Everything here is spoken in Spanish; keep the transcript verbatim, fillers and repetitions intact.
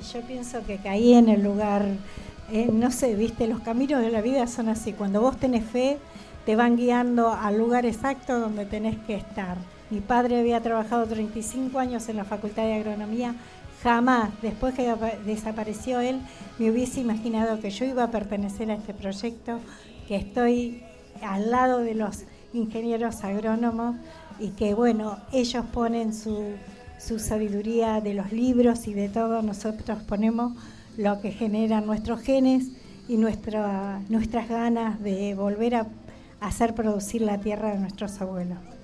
yo pienso que caí en el lugar, eh, no sé, viste, los caminos de la vida son así. Cuando vos tenés fe, te van guiando al lugar exacto donde tenés que estar. Mi padre había trabajado treinta y cinco años en la Facultad de Agronomía. Jamás, después que desapareció él, me hubiese imaginado que yo iba a pertenecer a este proyecto, que estoy al lado de los ingenieros agrónomos y que, bueno, ellos ponen su, su sabiduría de los libros y de todo, nosotros ponemos lo que generan nuestros genes y nuestra, nuestras ganas de volver a hacer producir la tierra de nuestros abuelos.